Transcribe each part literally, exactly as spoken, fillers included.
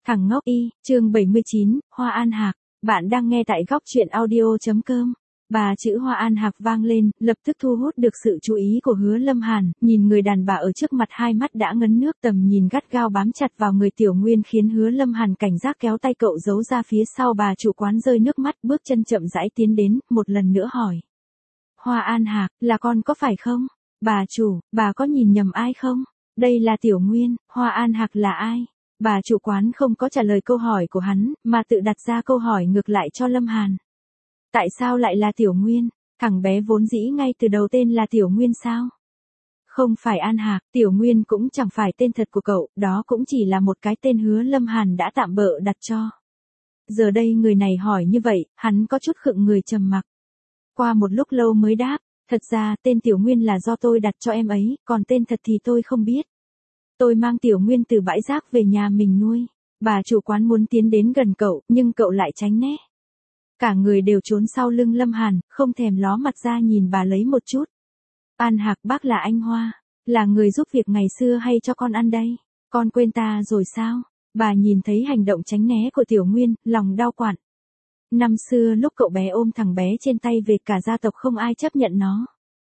Thằng ngốc y, chương bảy mươi chín, Hoa An Hạc. Bạn đang nghe tại góc truyện audio.com. Bà chữ Hoa An Hạc vang lên, lập tức thu hút được sự chú ý của Hứa Lâm Hàn, nhìn người đàn bà ở trước mặt hai mắt đã ngấn nước, tầm nhìn gắt gao bám chặt vào người Tiểu Nguyên khiến Hứa Lâm Hàn cảnh giác kéo tay cậu giấu ra phía sau. Bà chủ quán rơi nước mắt, bước chân chậm rãi tiến đến, một lần nữa hỏi. Hoa An Hạc, là con có phải không? Bà chủ, bà có nhìn nhầm ai không? Đây là Tiểu Nguyên, Hoa An Hạc là ai? Bà chủ quán không có trả lời câu hỏi của hắn, mà tự đặt ra câu hỏi ngược lại cho Lâm Hàn. Tại sao lại là Tiểu Nguyên? Thằng bé vốn dĩ ngay từ đầu tên là Tiểu Nguyên sao? Không phải An Hạc, Tiểu Nguyên cũng chẳng phải tên thật của cậu, đó cũng chỉ là một cái tên Hứa Lâm Hàn đã tạm bợ đặt cho. Giờ đây người này hỏi như vậy, hắn có chút khựng người trầm mặc. Qua một lúc lâu mới đáp, thật ra tên Tiểu Nguyên là do tôi đặt cho em ấy, còn tên thật thì tôi không biết. Tôi mang Tiểu Nguyên từ bãi rác về nhà mình nuôi. Bà chủ quán muốn tiến đến gần cậu, nhưng cậu lại tránh né. Cả người đều trốn sau lưng Lâm Hàn, không thèm ló mặt ra nhìn bà lấy một chút. An Hạc bác là anh Hoa, là người giúp việc ngày xưa hay cho con ăn đây. Con quên ta rồi sao? Bà nhìn thấy hành động tránh né của Tiểu Nguyên, lòng đau quặn. Năm xưa lúc cậu bé ôm thằng bé trên tay về, cả gia tộc không ai chấp nhận nó.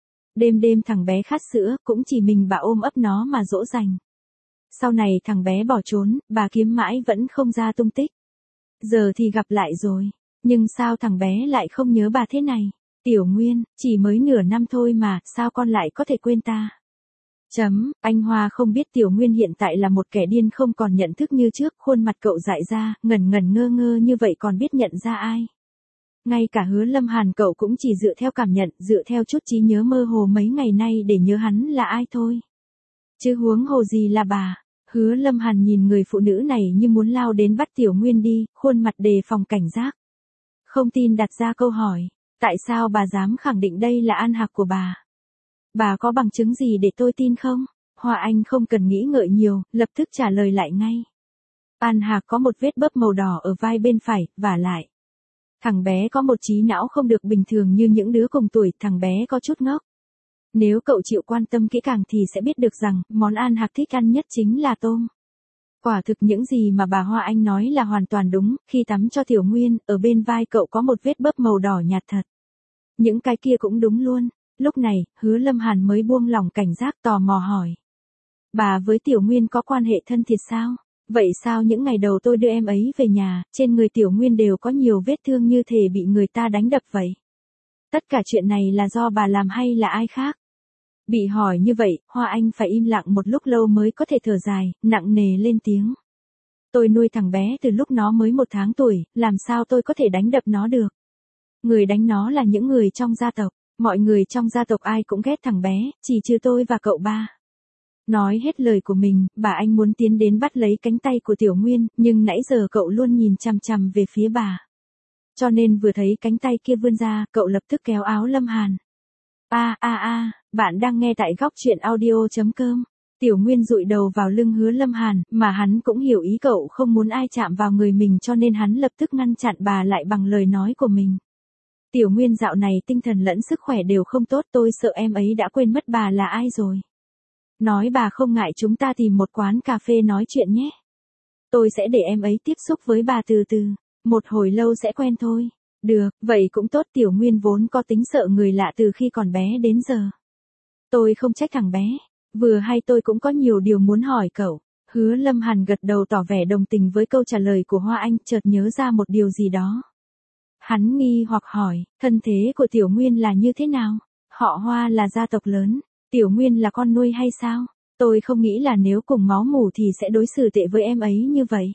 Đêm đêm thằng bé khát sữa, cũng chỉ mình bà ôm ấp nó mà dỗ dành. Sau này thằng bé bỏ trốn, bà kiếm mãi vẫn không ra tung tích. Giờ thì gặp lại rồi, nhưng sao thằng bé lại không nhớ bà thế này? Tiểu Nguyên, chỉ mới nửa năm thôi mà, sao con lại có thể quên ta? Chấm, anh Hoa không biết Tiểu Nguyên hiện tại là một kẻ điên không còn nhận thức như trước, khuôn mặt cậu dại ra, ngẩn ngẩn ngơ ngơ như vậy còn biết nhận ra ai. Ngay cả Hứa Lâm Hàn cậu cũng chỉ dựa theo cảm nhận, dựa theo chút trí nhớ mơ hồ mấy ngày nay để nhớ hắn là ai thôi. Chứ huống hồ gì là bà. Hứa Lâm Hàn nhìn người phụ nữ này như muốn lao đến bắt Tiểu Nguyên đi, khuôn mặt đề phòng cảnh giác. Không tin đặt ra câu hỏi, tại sao bà dám khẳng định đây là An Hạc của bà? Bà có bằng chứng gì để tôi tin không? Hoa Anh không cần nghĩ ngợi nhiều, lập tức trả lời lại ngay. An Hạc có một vết bớp màu đỏ ở vai bên phải, vả lại. Thằng bé có một trí não không được bình thường như những đứa cùng tuổi, thằng bé có chút ngốc. Nếu cậu chịu quan tâm kỹ càng thì sẽ biết được rằng, món An Hạc thích ăn nhất chính là tôm. Quả thực những gì mà bà Hoa Anh nói là hoàn toàn đúng, khi tắm cho Tiểu Nguyên, ở bên vai cậu có một vết bớp màu đỏ nhạt thật. Những cái kia cũng đúng luôn. Lúc này, Hứa Lâm Hàn mới buông lỏng cảnh giác, tò mò hỏi. Bà với Tiểu Nguyên có quan hệ thân thiết sao? Vậy sao những ngày đầu tôi đưa em ấy về nhà, trên người Tiểu Nguyên đều có nhiều vết thương như thể bị người ta đánh đập vậy? Tất cả chuyện này là do bà làm hay là ai khác? Bị hỏi như vậy, Hoa Anh phải im lặng một lúc lâu mới có thể thở dài, nặng nề lên tiếng. Tôi nuôi thằng bé từ lúc nó mới một tháng tuổi, làm sao tôi có thể đánh đập nó được? Người đánh nó là những người trong gia tộc, mọi người trong gia tộc ai cũng ghét thằng bé, chỉ trừ tôi và cậu ba. Nói hết lời của mình, bà Anh muốn tiến đến bắt lấy cánh tay của Tiểu Nguyên, nhưng nãy giờ cậu luôn nhìn chằm chằm về phía bà. Cho nên vừa thấy cánh tay kia vươn ra, cậu lập tức kéo áo Lâm Hàn. A a a, bạn đang nghe tại góc truyện audio.com. Tiểu Nguyên dụi đầu vào lưng Hứa Lâm Hàn, mà hắn cũng hiểu ý cậu không muốn ai chạm vào người mình, cho nên hắn lập tức ngăn chặn bà lại bằng lời nói của mình. Tiểu Nguyên dạo này tinh thần lẫn sức khỏe đều không tốt, tôi sợ em ấy đã quên mất bà là ai rồi. Nói bà không ngại chúng ta tìm một quán cà phê nói chuyện nhé. Tôi sẽ để em ấy tiếp xúc với bà từ từ, một hồi lâu sẽ quen thôi. Được, vậy cũng tốt. Tiểu Nguyên vốn có tính sợ người lạ từ khi còn bé đến giờ. Tôi không trách thằng bé, vừa hay tôi cũng có nhiều điều muốn hỏi cậu. Hứa Lâm Hàn gật đầu tỏ vẻ đồng tình với câu trả lời của Hoa Anh, chợt nhớ ra một điều gì đó. Hắn nghi hoặc hỏi, thân thế của Tiểu Nguyên là như thế nào? Họ Hoa là gia tộc lớn, Tiểu Nguyên là con nuôi hay sao? Tôi không nghĩ là nếu cùng máu mủ thì sẽ đối xử tệ với em ấy như vậy.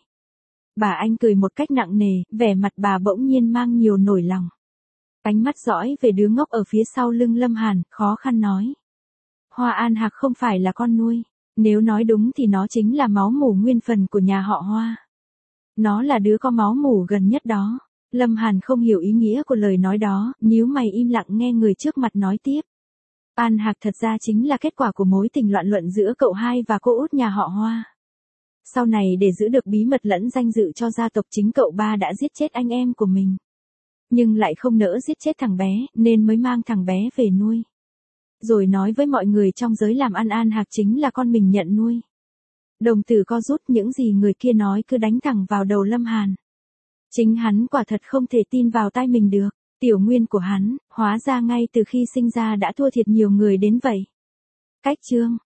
Bà Anh cười một cách nặng nề, vẻ mặt bà bỗng nhiên mang nhiều nổi lòng. Ánh mắt dõi về đứa ngốc ở phía sau lưng Lâm Hàn, khó khăn nói. Hoa An Hạc không phải là con nuôi. Nếu nói đúng thì nó chính là máu mủ nguyên phần của nhà họ Hoa. Nó là đứa có máu mủ gần nhất đó. Lâm Hàn không hiểu ý nghĩa của lời nói đó, nhíu mày im lặng nghe người trước mặt nói tiếp. An Hạc thật ra chính là kết quả của mối tình loạn luận giữa cậu hai và cô út nhà họ Hoa. Sau này để giữ được bí mật lẫn danh dự cho gia tộc, chính cậu ba đã giết chết anh em của mình. Nhưng lại không nỡ giết chết thằng bé, nên mới mang thằng bé về nuôi. Rồi nói với mọi người trong giới làm ăn An Hạc chính là con mình nhận nuôi. Đồng tử co rút, những gì người kia nói cứ đánh thẳng vào đầu Lâm Hàn. Chính hắn quả thật không thể tin vào tai mình được. Tiểu Nguyên của hắn, hóa ra ngay từ khi sinh ra đã thua thiệt nhiều người đến vậy. Cách chương